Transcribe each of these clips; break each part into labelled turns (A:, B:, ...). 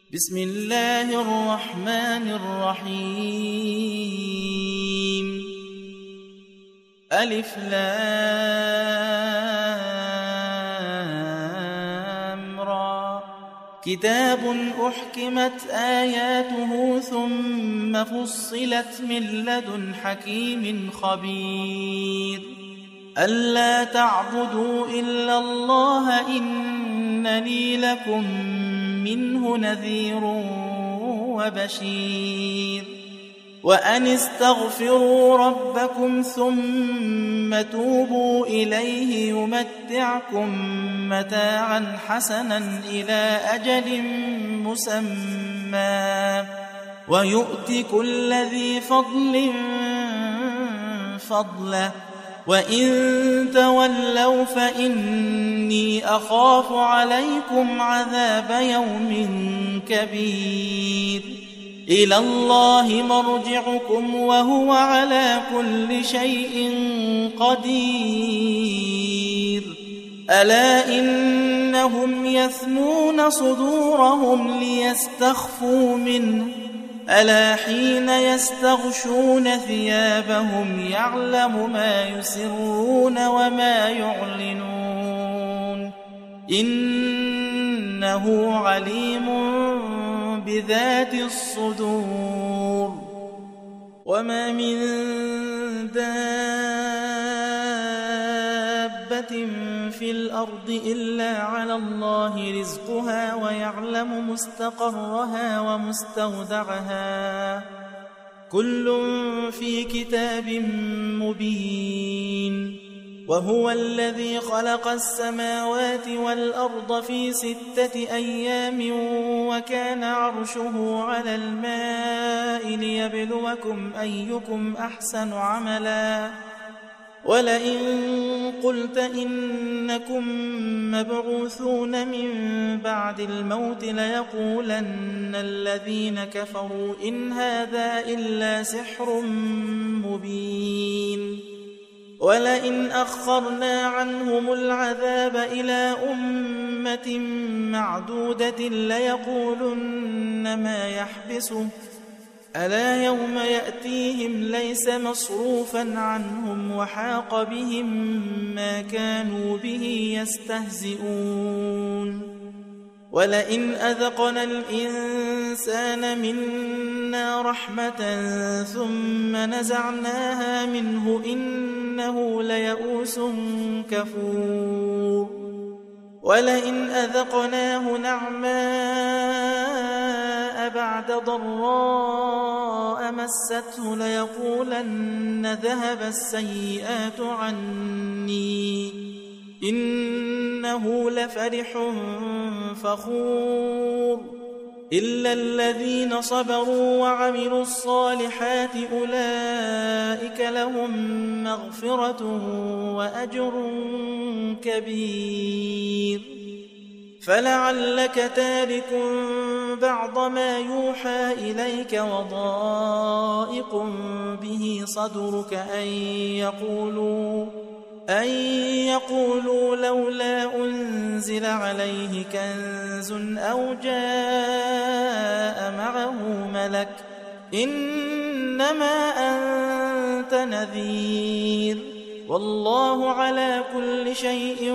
A: بسم الله الرحمن الرحيم ألف لام را كتاب أحكمت آياته ثم فصلت من لدن حكيم خبير ألا تعبدوا إلا الله إنني لكم منه نذير وبشير وأن استغفروا ربكم ثم توبوا إليه يمتعكم متاعا حسنا إلى أجل مسمى ويؤت كل ذي فضل فضله وإن تولوا فإني أخاف عليكم عذاب يوم كبير إلى الله مرجعكم وهو على كل شيء قدير ألا إنهم يثنون صدورهم ليستخفوا منه ألا حين يستغشون ثيابهم يعلم ما يسرون وما يعلنون إنه عليم بذات الصدور وما من دابة في الأرض إلا على الله رزقها ويعلم مستقرها ومستودعها كل في كتاب مبين وهو الذي خلق السماوات والأرض في 6 أيام وكان عرشه على الماء ليبلوكم أيكم أحسن عملا ولئن قلت إنكم مبعوثون من بعد الموت ليقولن الذين كفروا إن هذا إلا سحر مبين ولئن أخرنا عنهم العذاب إلى أمة معدودة ليقولن ما يحبسه ألا يوم يأتيهم ليس مصروفا عنهم وحاق بهم ما كانوا به يستهزئون ولئن أذقنا الإنسان منا رحمة ثم نزعناها منه إنه ليئوس كفور ولئن أذقناه نعماء بعد ضراء مسته ليقولن ذهب السيئات عني إنه لفرح فخور إلا الذين صبروا وعملوا الصالحات أولئك لهم مغفرة وأجر كبير فلعلك تارك بعض ما يوحى إليك وضائق به صدرك أن يقولوا لولا أنزل عليه كنز أو جاء معه ملك إنما أنت نذير والله على كل شيء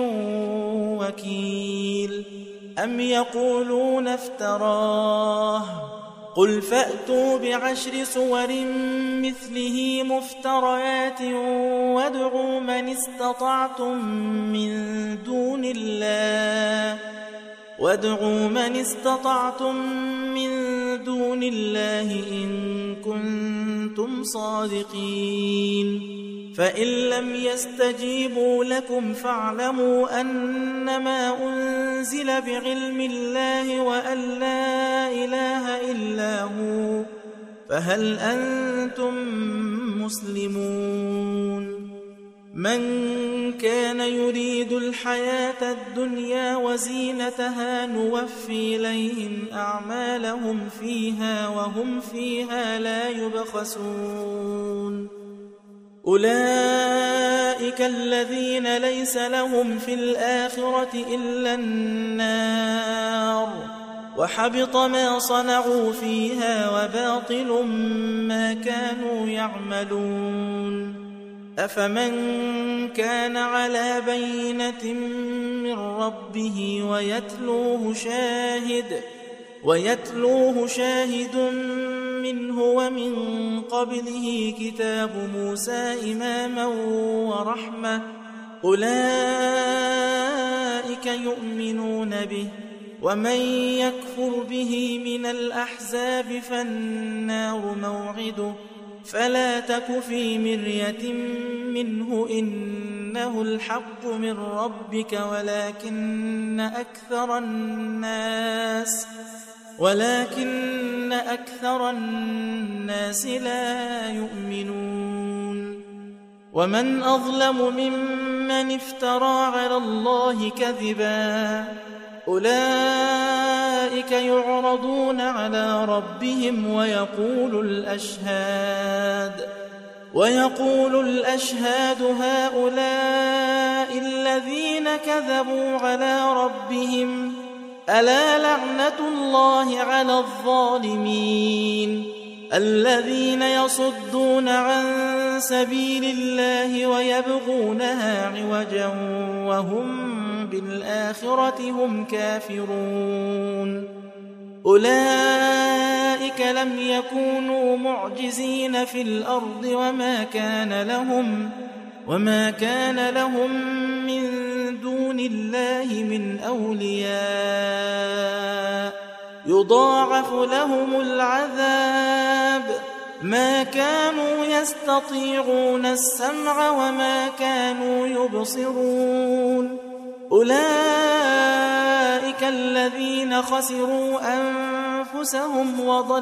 A: وكيل أم يقولون افتراه قل فأتوا بعشر سور مثله مفتريات وادعوا من استطعتم من دون الله إن كنتم صادقين فإن لم يستجيبوا لكم فاعلموا أنما أنزل بعلم الله وأن لا إله إلا هو فهل أنتم مسلمون من كان يريد الحياة الدنيا وزينتها نوفي إليهم أعمالهم فيها وهم فيها لا يبخسون أولئك الذين ليس لهم في الآخرة إلا النار وحبط ما صنعوا فيها وباطل ما كانوا يعملون أفمن كان على بينة من ربه ويتلوه شاهد منه ومن قبله كتاب موسى إماما ورحمة أولئك يؤمنون به ومن يكفر به من الأحزاب فالنار موعده فلا تك في مرية منه إنه الحق من ربك ولكن أكثر الناس لا يؤمنون ومن أظلم ممن افترى على الله كذبا أولئك يعرضون على ربهم ويقول الأشهاد هؤلاء الذين كذبوا على ربهم ألا لعنة الله على الظالمين الذين يصدون عن سبيل الله ويبغونها عوجا وهم بالآخرة هم كافرون أولئك لم يكونوا معجزين في الأرض وما كان لهم من دون الله من أولياء يضاعف لهم العذاب ما كانوا يستطيعون السمع وما كانوا يبصرون أولئك الذين خسروا أنفسهم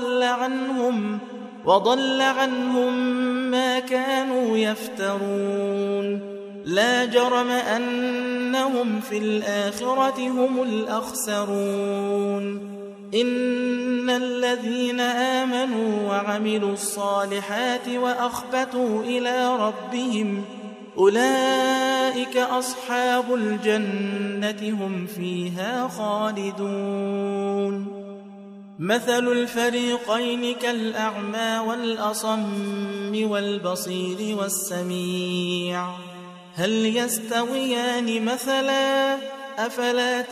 A: وضل عنهم ما كانوا يفترون لا جرم أنهم في الآخرة هم الأخسرون إن الذين آمنوا وعملوا الصالحات وأخبتوا إلى ربهم أولئك أصحاب الجنة هم فيها خالدون مثل الفريقين كالأعمى والأصم والبصير والسميع هل يستويان مثلا أفلا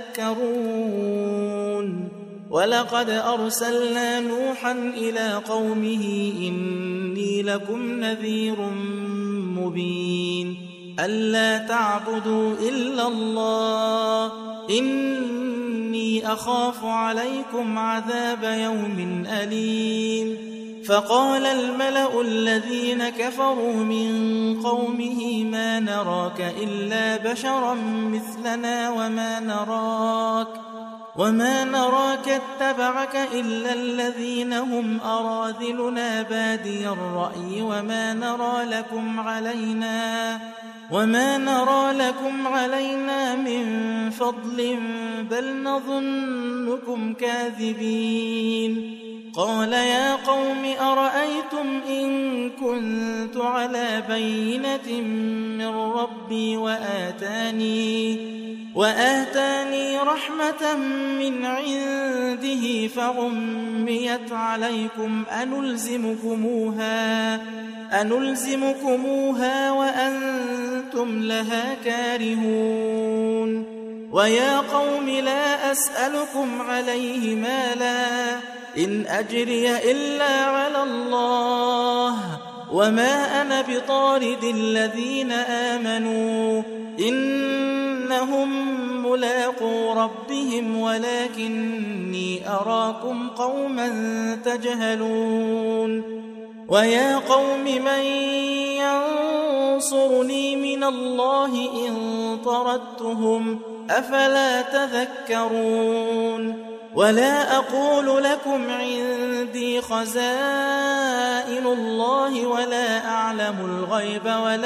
A: تذكرون ولقد أرسلنا نوحا إلى قومه إني لكم نذير مبين ألا تعبدوا إلا الله إني أخاف عليكم عذاب يوم أليم فقال الملأ الذين كفروا من قومه ما نراك إلا بشرا مثلنا وما نراك اتبعك إلا الذين هم أراذلنا بادي الرأي وما نرى لكم علينا من فضل بل نظنكم كاذبين قال يا قوم أرأيتم إن كنت على بينة من ربي وآتاني رحمة من عنده فعميت عليكم أنلزمكموها وأنتم لها كارهون ويا قوم لا أسألكم عليه مالا إن أجري إلا على الله وما أنا بطارد الذين آمنوا إنهم ملاقو ربهم ولكني أراكم قوما تجهلون ويا قوم من ينصرني من الله إن طردتهم أفلا تذكرون ولا أقول لكم عندي خزائن الله ولا أعلم الغيب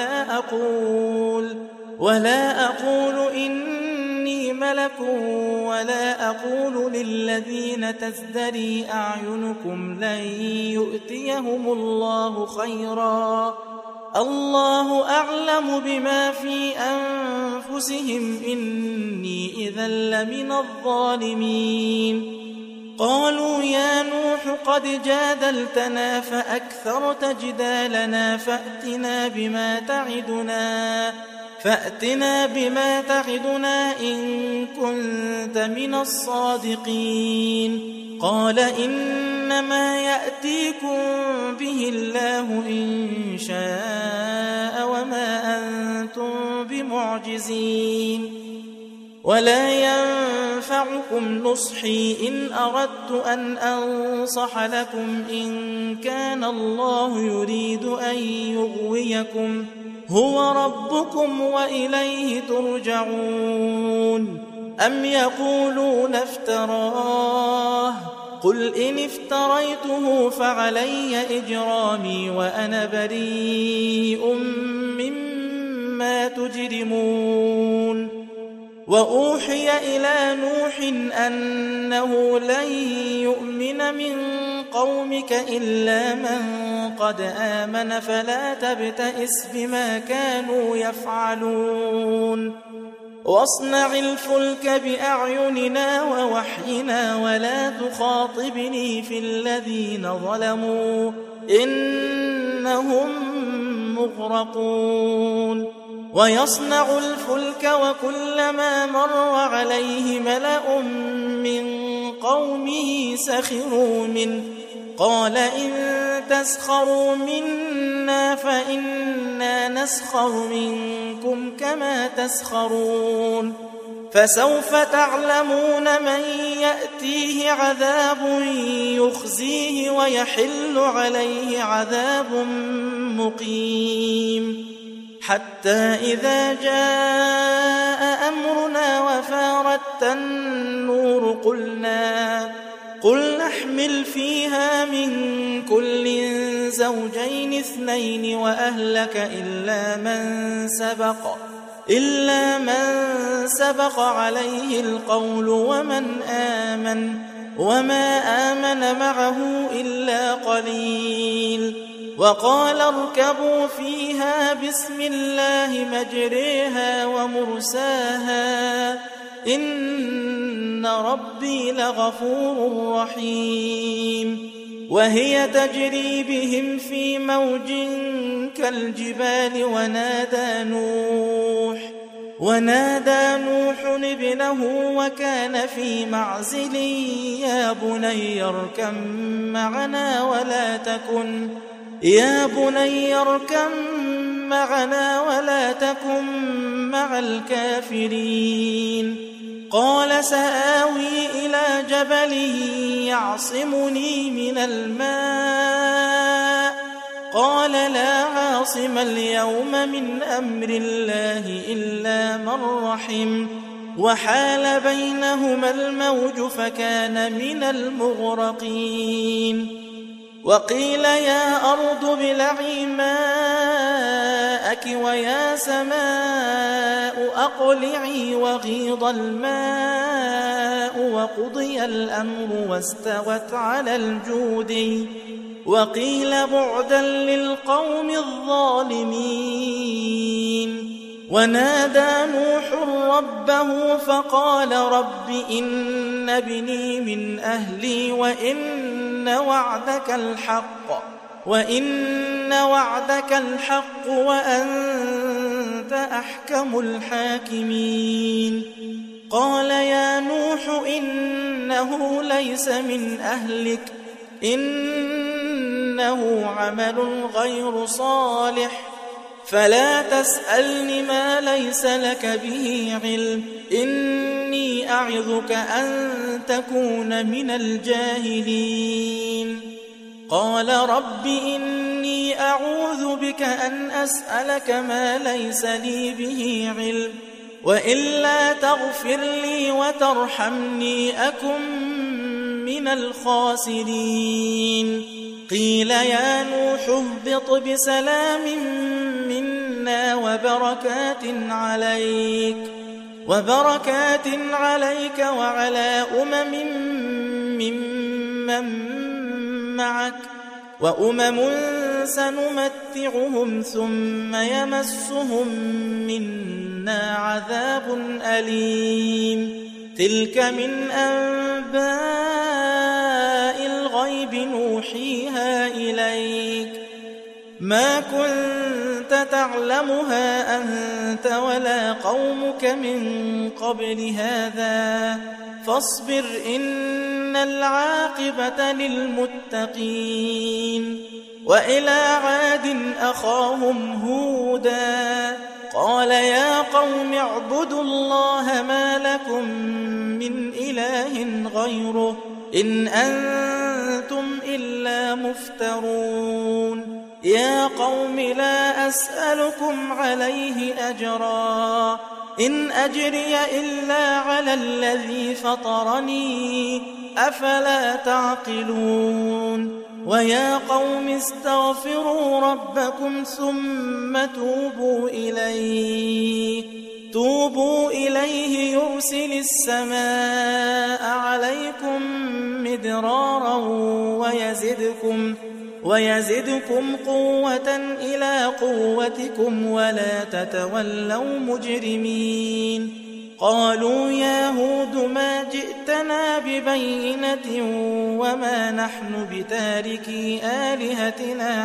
A: ولا أقول إني ملك ولا أقول للذين تزدري أعينكم لن يؤتيهم الله خيرا الله أعلم بما في أنفسهم إني إذا لمن الظالمين قالوا يا نوح قد جادلتنا فأكثرت جدالنا فأتنا بما تعدنا إن كنت من الصادقين قال إنما يأتيكم به الله إن شاء وما أنتم بمعجزين ولا ينفعكم نصحي إن أردت أن أنصح لكم إن كان الله يريد أن يغويكم هو ربكم وإليه ترجعون أم يقولون افتراه قل إن افتريته فعلي إجرامي وأنا بريء مما تجرمون وأوحي إلى نوح أنه لن يؤمن من قومك إلا من قد آمن فلا تبتئس بما كانوا يفعلون واصنع الفلك بأعيننا ووحينا ولا تخاطبني في الذين ظلموا إنهم مغرقون ويصنع الفلك وكلما مر عليه ملأ من قومه سخروا منه قال إن تسخروا منا فإنا نسخر منكم كما تسخرون فسوف تعلمون من يأتيه عذاب يخزيه ويحل عليه عذاب مقيم حتى إذا جاء أمرنا وفارت النور قل نحمل فيها من كل زوجين اثنين وأهلك إلا من سبق عليه القول وما آمن معه إلا قليل وقال اركبوا فيها بسم الله مجريها ومرساها إن ربي لغفور رحيم وهي تجري بهم في موج كالجبال ونادى نوح ابنه وكان في معزل يا بني اركب معنا ولا تكن مع الكافرين قال سآوي إلى جبل يعصمني من الماء قال لا عاصم اليوم من أمر الله إلا من رحم وحال بينهما الموج فكان من المغرقين وقيل يا أرض ابلعي ماءك ويا سماء أقلعي وغيض الماء وقضي الأمر واستوت على الجود وقيل بعدا للقوم الظالمين ونادى نوح ربه فقال رب إن ابني من أهلي وإن وعدك الحق وأنت أحكم الحاكمين قال يا نوح إنه ليس من أهلك إنه عمل غير صالح فلا تسألني ما ليس لك به علم إني أعظك أن تكون من الجاهلين قال رب إني أعوذ بك أن أسألك ما ليس لي به علم وإلا تغفر لي وترحمني أكن من الخاسرين قيل يا نوح اهبط بسلام منا وبركات عليك وعلى ممن معك وأمم سنمتعهم ثم يمسهم منا عذاب أليم تلك من أنباء الغيب نوحيها إليك ما كنت تعلمها أنت ولا قومك من قبل هذا فاصبر إن العاقبة للمتقين وإلى عاد أخاهم هودا قال يا قوم اعبدوا الله ما لكم من إله غيره إن أنتم إلا مفترون يا قوم لا أسألكم عليه أجرا إن أجري إلا على الذي فطرني أفلا تعقلون ويا قوم استغفروا ربكم ثم توبوا إليه يرسل السماء عليكم مدرارا ويزدكم قوة إلى قوتكم ولا تتولوا مجرمين قالوا يا هود ما جئتنا ببينة وما نحن بتاركي آلهتنا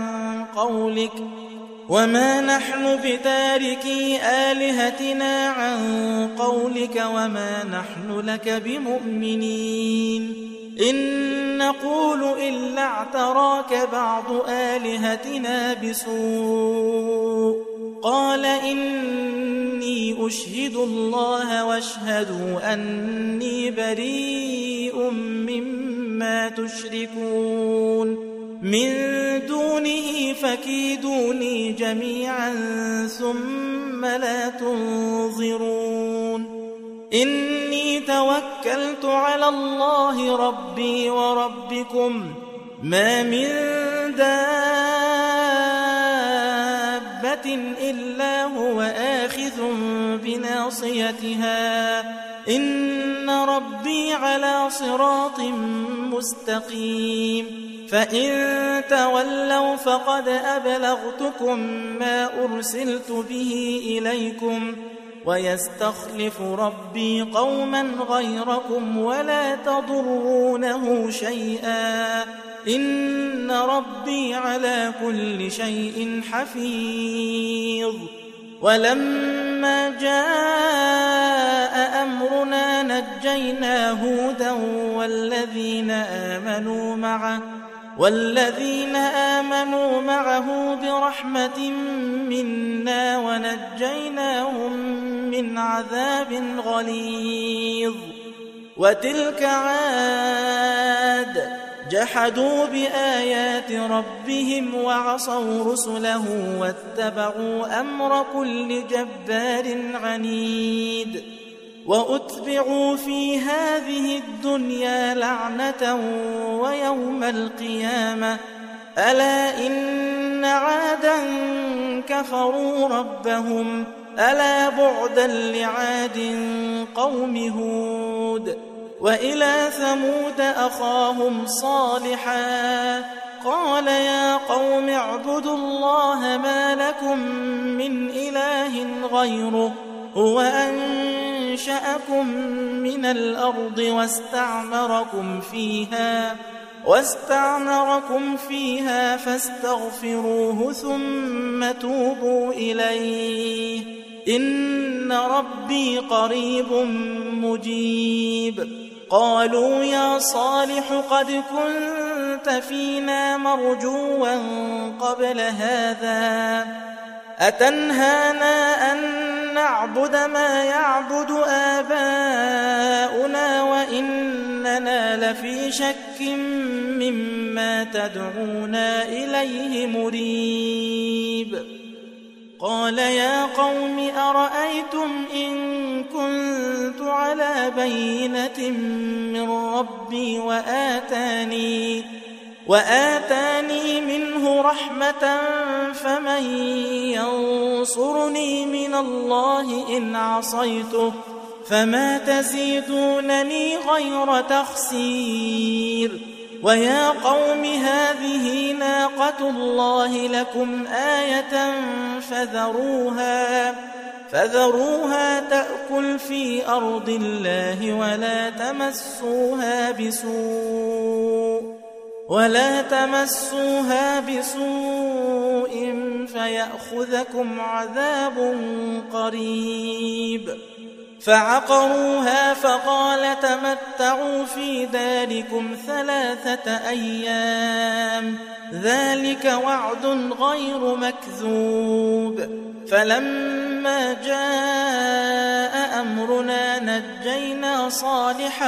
A: عن قولك وما نحن لك بمؤمنين إن نقول إلا اعتراك بعض آلهتنا بسوء قال إني أشهد الله واشهدوا أني بريء مما تشركون من دونه فكيدوني جميعا ثم لا تنظرون إني توكلت على الله ربي وربكم ما من دابة إلا هو آخذ بناصيتها إن ربي على صراط مستقيم فإن تولوا فقد أبلغتكم ما أرسلت به إليكم ويستخلف ربي قوما غيركم ولا تضرونه شيئا إن ربي على كل شيء حفيظ ولما جاء أمرنا نجينا هودا والذين آمنوا معه برحمة منا ونجيناهم من عذاب غليظ وتلك عاد جحدوا بآيات ربهم وعصوا رسله واتبعوا أمر كل جبار عنيد وأتبعوا في هذه الدنيا لعنة ويوم القيامة ألا إن عادا كفروا ربهم ألا بعدا لعاد قوم هود وإلى ثمود أخاهم صالحا قال يا قوم اعبدوا الله ما لكم من إله غيره هو أنشأكم من الأرض واستعمركم فيها فاستغفروه ثم توبوا إليه إن ربي قريب مجيب قالوا يا صالح قد كنت فينا مرجوا قبل هذا أتنهانا أن نعبد ما يعبد آباؤنا وإننا لفي شك مما تدعونا إليه مريب قال يا قوم أرأيتم إن كنت على بينة من ربي وآتاني منه رحمة فمن ينصرني من الله إن عصيته فما تزيدونني غير تخسير ويا قوم هذه ناقة الله لكم آية فذروها تأكل في أرض الله ولا تمسوها بسوء فيأخذكم عذاب قريب. فعقروها فقال تمتعوا في داركم 3 أيام ذلك وعد غير مكذوب. فلما جاء أمرنا نجينا صالحا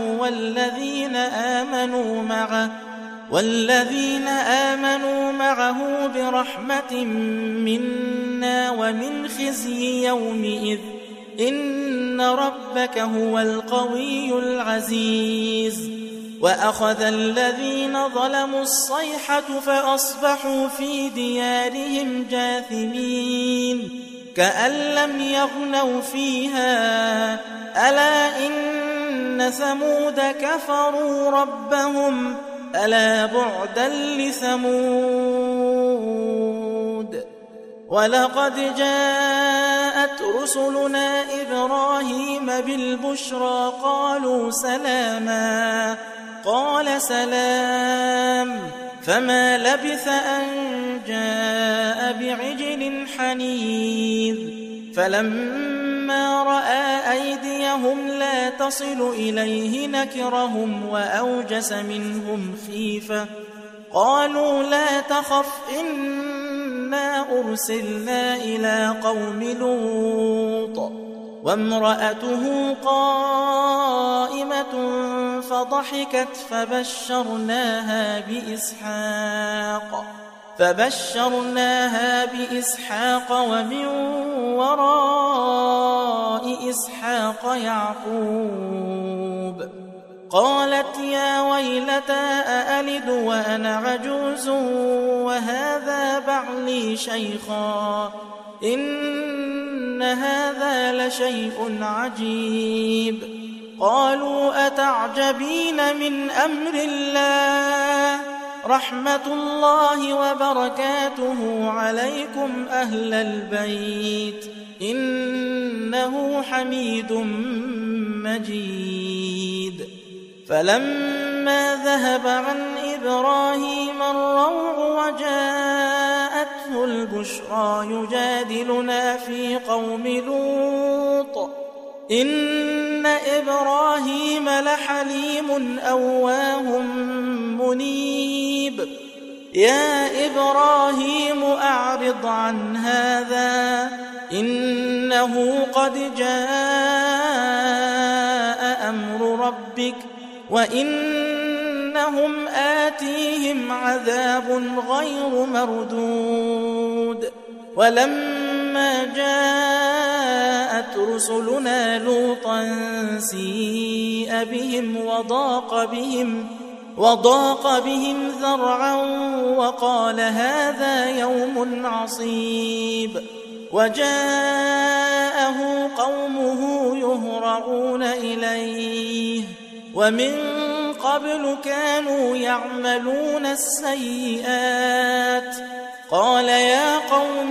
A: والذين آمنوا معه برحمة منا ومن خزي يومئذ إن ربك هو القوي العزيز. وأخذ الذين ظلموا الصيحة فأصبحوا في ديارهم جاثمين كأن لم يغنوا فيها ألا إن ثمود كفروا ربهم ألا بعدا لثمود. ولقد جاءت رسلنا إبراهيم بالبشرى قالوا سلاما قال سلام فما لبث أن جاء بعجل حنيذ. فلما رأى أيديهم لا تصل إليه نكرهم وأوجس منهم خيفة قالوا لا تخف إنا أرسلنا إلى قوم لوط وامرأته قائمة فضحكت فبشرناها بإسحاق ومن وراء إسحاق يعقوب. قالت يا ويلتى أألد وأنا عجوز وهذا بعلي شيخا إن هذا لشيء عجيب. قالوا أتعجبين من أمر الله رحمة الله وبركاته عليكم أهل البيت إنه حميد مجيد. فلما ذهب عن إبراهيم الروع وجاءته البشرى يجادلنا في قوم لوط إن إبراهيم لحليم أواه منيب. يا إبراهيم أعرض عن هذا إنه قد جاء أمر ربك وإنهم آتيهم عذاب غير مردود. ولما جاءت رسلنا لوطا سيء بهم وضاق بهم ذرعا وقال هذا يوم عصيب. وجاءه قومه يهرعون إليه ومن قبل كانوا يعملون السيئات. قال يا قوم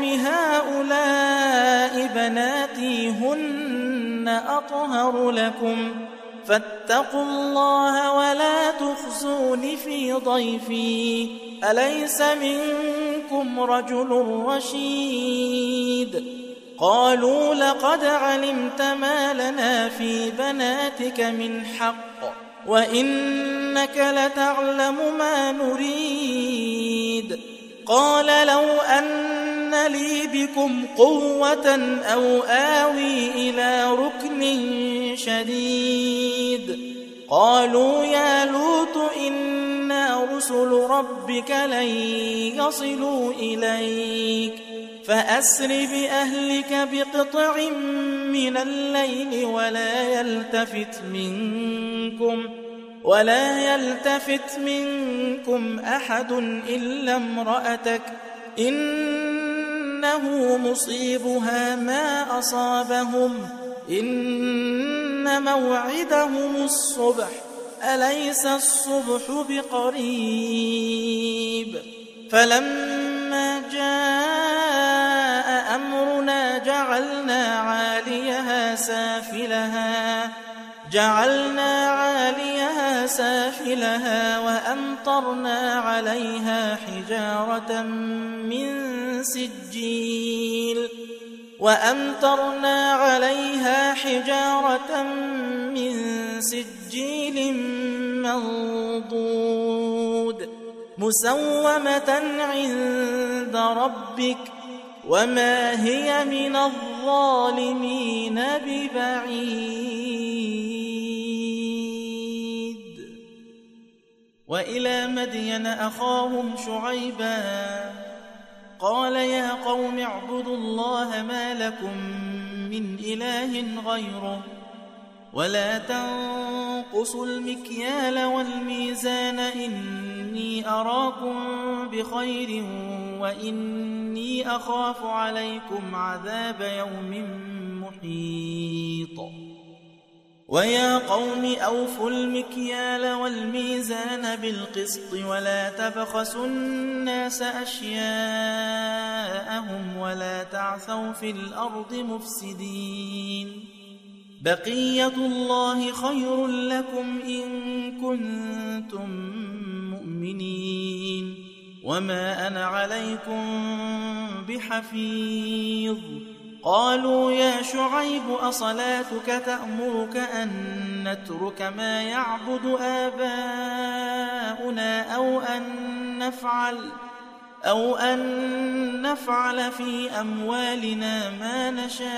A: هؤلاء بناتي هن أطهر لكم فاتقوا الله ولا تخزون في ضيفي أليس منكم رجل رشيد. قالوا لقد علمت ما لنا في بناتك من حق وإنك لتعلم ما نريد. قال لو أن لي بكم قوة أو آوي إلى ركن شديد. قالوا يا لوط إنا رسل ربك لن يصلوا إليك فأسر بأهلك بقطع من الليل ولا يلتفت منكم أحد إلا امرأتك إنه مصيبها ما أصابهم إن موعدهم الصبح أليس الصبح بقريب فلما جاء أمرنا جعلنا عاليها سافلها وأمطرنا عليها حجارة من سجيل منضود مسومة عند ربك وما هي من الظالمين ببعيد. وإلى مدين أخاهم شعيبا قال يا قوم اعبدوا الله ما لكم من إله غيره ولا تنقصوا المكيال والميزان إني أراكم بخير وإني أخاف عليكم عذاب يوم محيط. ويا قوم أوفوا المكيال والميزان بالقسط ولا تبخسوا الناس أشياءهم ولا تعثوا في الأرض مفسدين. بقية الله خير لكم إن كنتم مؤمنين وما أنا عليكم بحفيظ. قالوا يا شعيب أصلاتك تأمرك أن نترك ما يعبد آباؤنا أو أن نفعل في أموالنا ما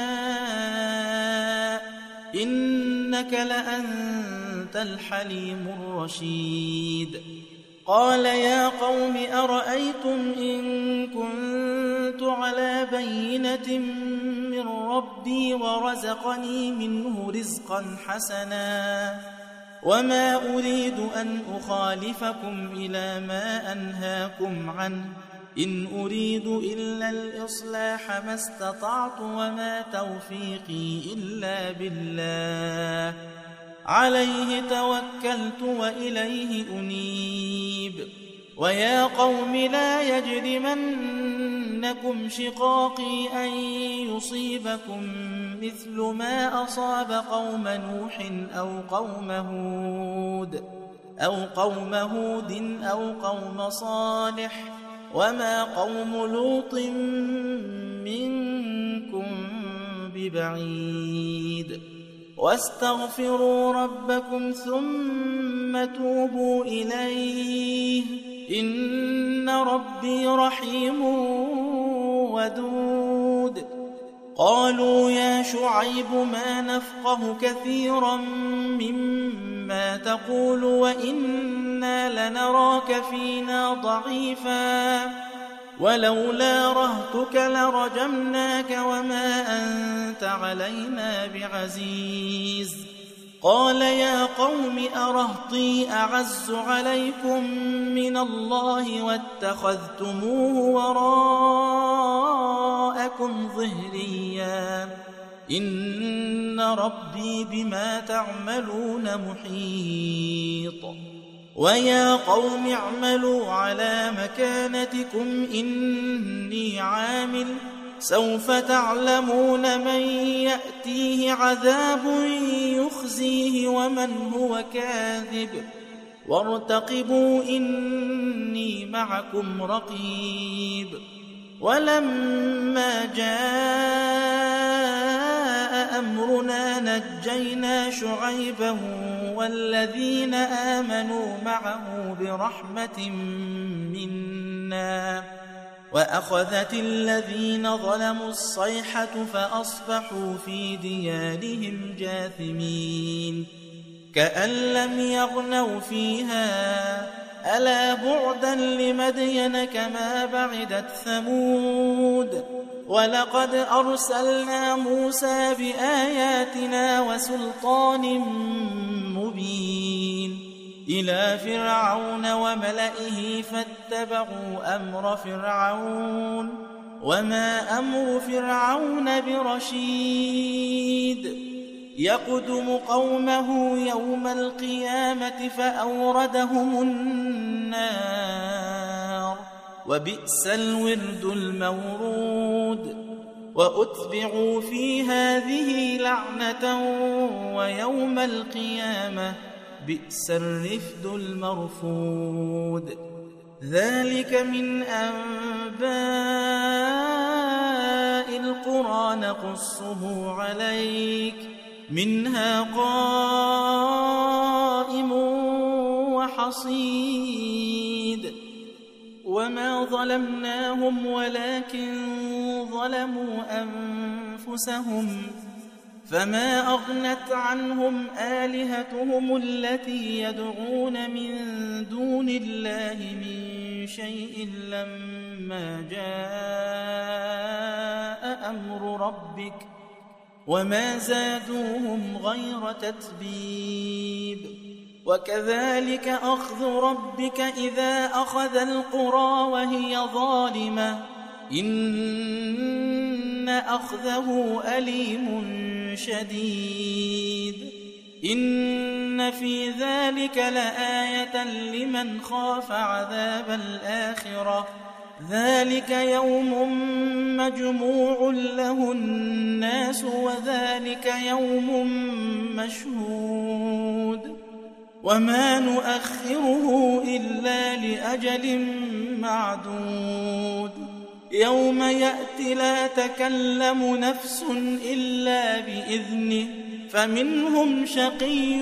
A: نشاء إنك لأنت الحليم الرشيد. قال يا قوم أرأيتم إن كنت على بينة من ربي ورزقني منه رزقا حسنا وما أريد أن أخالفكم إلى ما أنهاكم عنه إن أريد إلا الإصلاح ما استطعت وما توفيقي إلا بالله عليه توكلت وإليه أنيب. ويا قوم لا يجرمنكم شقاقي أن يصيبكم مثل ما أصاب قوم نوح أو قوم هود أو قوم صالح وما قوم لوط منكم ببعيد. واستغفروا ربكم ثم توبوا إليه إن ربي رحيم ودود. قالوا يا شعيب ما نفقه كثيرا مما تقول وإنا لنراك فينا ضعيفا ولولا رهتك لرجمناك وما أنت علينا بعزيز. قال يا قوم أرهطي أعز عليكم من الله واتخذتموه وراءكم ظهريا إن ربي بما تعملون محيط. ويا قوم اعملوا على مكانتكم إني عامل سوف تعلمون من يأتيه عذاب يخزيه ومن هو كاذب وارتقبوا إني معكم رقيب. ولما جاء أمرنا نجينا شعيبا والذين آمنوا معه برحمة منا وأخذت الذين ظلموا الصيحة فأصبحوا في ديارهم جاثمين كأن لم يغنوا فيها ألا بعدا لمدين كما بعدت ثمود. ولقد أرسلنا موسى بآياتنا وسلطان مبين إلى فرعون وملئه فاتبعوا أمر فرعون وما أمر فرعون برشيد. يقدم قومه يوم القيامة فأوردهم النار وبئس الورد المورود وأتبعوا في هذه لعنة ويوم القيامة بئس الرفد المرفود ذلك من أنباء القرى نقصه عليك منها قائم وحصيد وما ظلمناهم ولكن ظلموا أنفسهم فما أغنت عنهم آلهتهم التي يدعون من دون الله من شيء لما جاء أمر ربك وما زادوهم غير تتبيب وكذلك أخذ ربك إذا أخذ القرى وهي ظالمة إن أخذه أليم شديد إن في ذلك لآية لمن خاف عذاب الآخرة ذلك يوم مجموع له الناس وذلك يوم مشهود وما نؤخره إلا لأجل معدود يوم يأتي لا تكلم نفس إلا بإذنه فمنهم شقي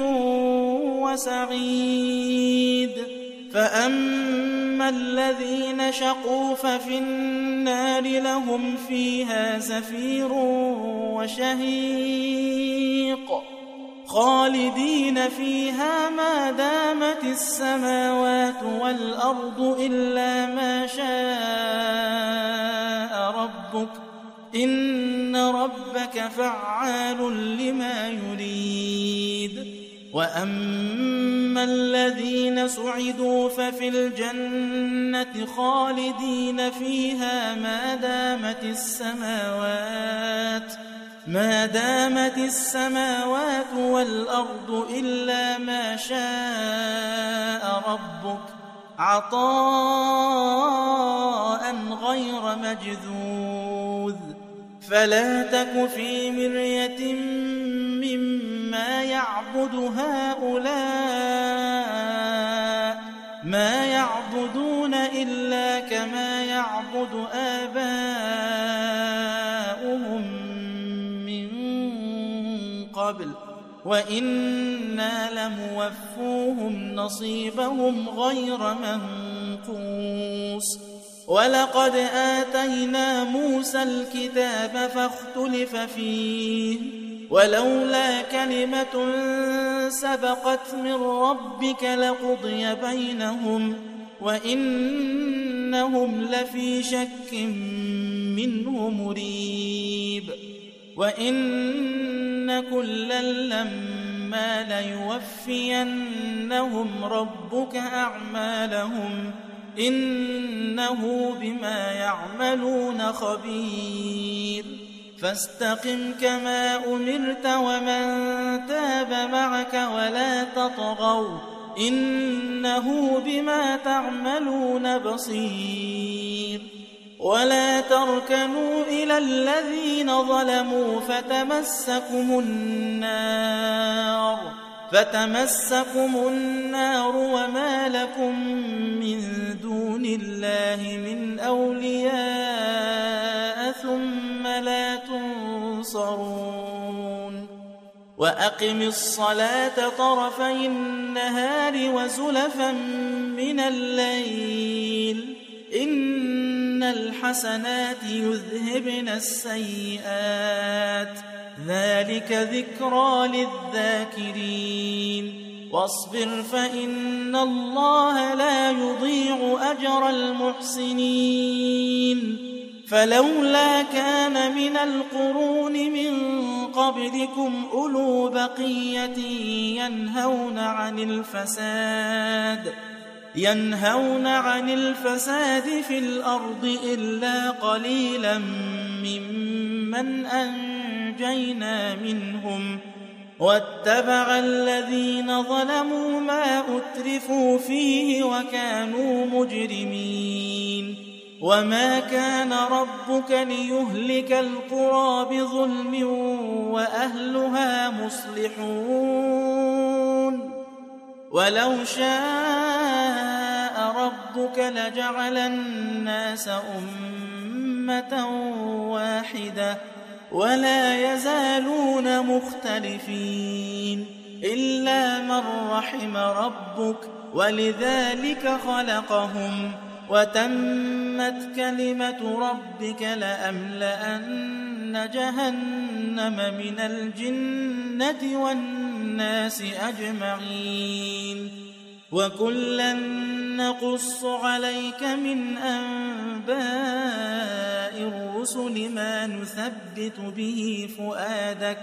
A: وسعيد فأما الذين شقوا ففي النار لهم فيها زفير وشهيق خالدين فيها ما دامت السماوات والأرض إلا ما شاء ربك إن ربك فعال لما يريد وأما الذين سعدوا ففي الجنة خالدين فيها ما دامت السماوات والأرض إلا ما شاء ربك عطاء غير مجذوذ فلا تك في مرية مما يعبد هؤلاء ما يعبدون إلا كما يعبد آباؤهم من قبل وإنا لموفوهم نصيبهم غير منقوص ولقد آتينا موسى الكتاب فاختلف فيه ولولا كلمة سبقت من ربك لقضي بينهم وإنهم لفي شك منه مريب وإن كلا لما ليوفينهم ربك أعمالهم إنه بما يعملون خبير فاستقم كما أمرت ومن تاب معك ولا تطغوا إنه بما تعملون بصير ولا تركنوا إلى الذين ظلموا فتمسكم النار وما لكم من دون الله من أولياء ثم لا تنصرون وأقم الصلاة طرفي النهار وزلفا من الليل إن الحسنات يذهبن السيئات ذلك ذكرى للذاكرين واصبر فإن الله لا يضيع أجر المحسنين فلولا كان من القرون من قبلكم أولو بقية ينهون عن الفساد في الأرض إلا قليلا ممن أنجينا منهم واتبع الذين ظلموا ما أترفوا فيه وكانوا مجرمين وما كان ربك ليهلك القرى بظلم وأهلها مصلحون ولو شاء ربك لجعل الناس أمة واحدة ولا يزالون مختلفين إلا من رحم ربك ولذلك خلقهم وتمت كلمة ربك لأملأن جهنم من الجنة والناس أجمعين وكلا نقص عليك من أنباء الرسل ما نثبت به فؤادك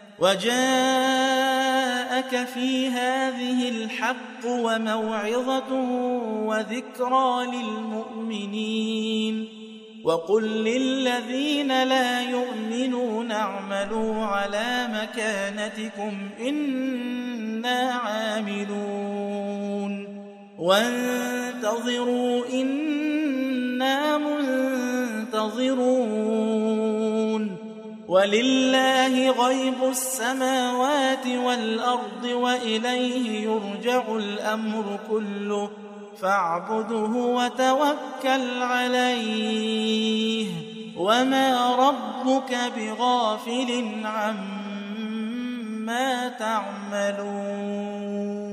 A: وجاءك في هذه الحق وموعظة وذكرى للمؤمنين وقل للذين لا يؤمنون اعملوا على مكانتكم إنا عاملون وانتظروا إنا منتظرون ولله غيب السماوات والأرض وإليه يرجع الأمر كله فاعبده وتوكل عليه وما ربك بغافل عما تعملون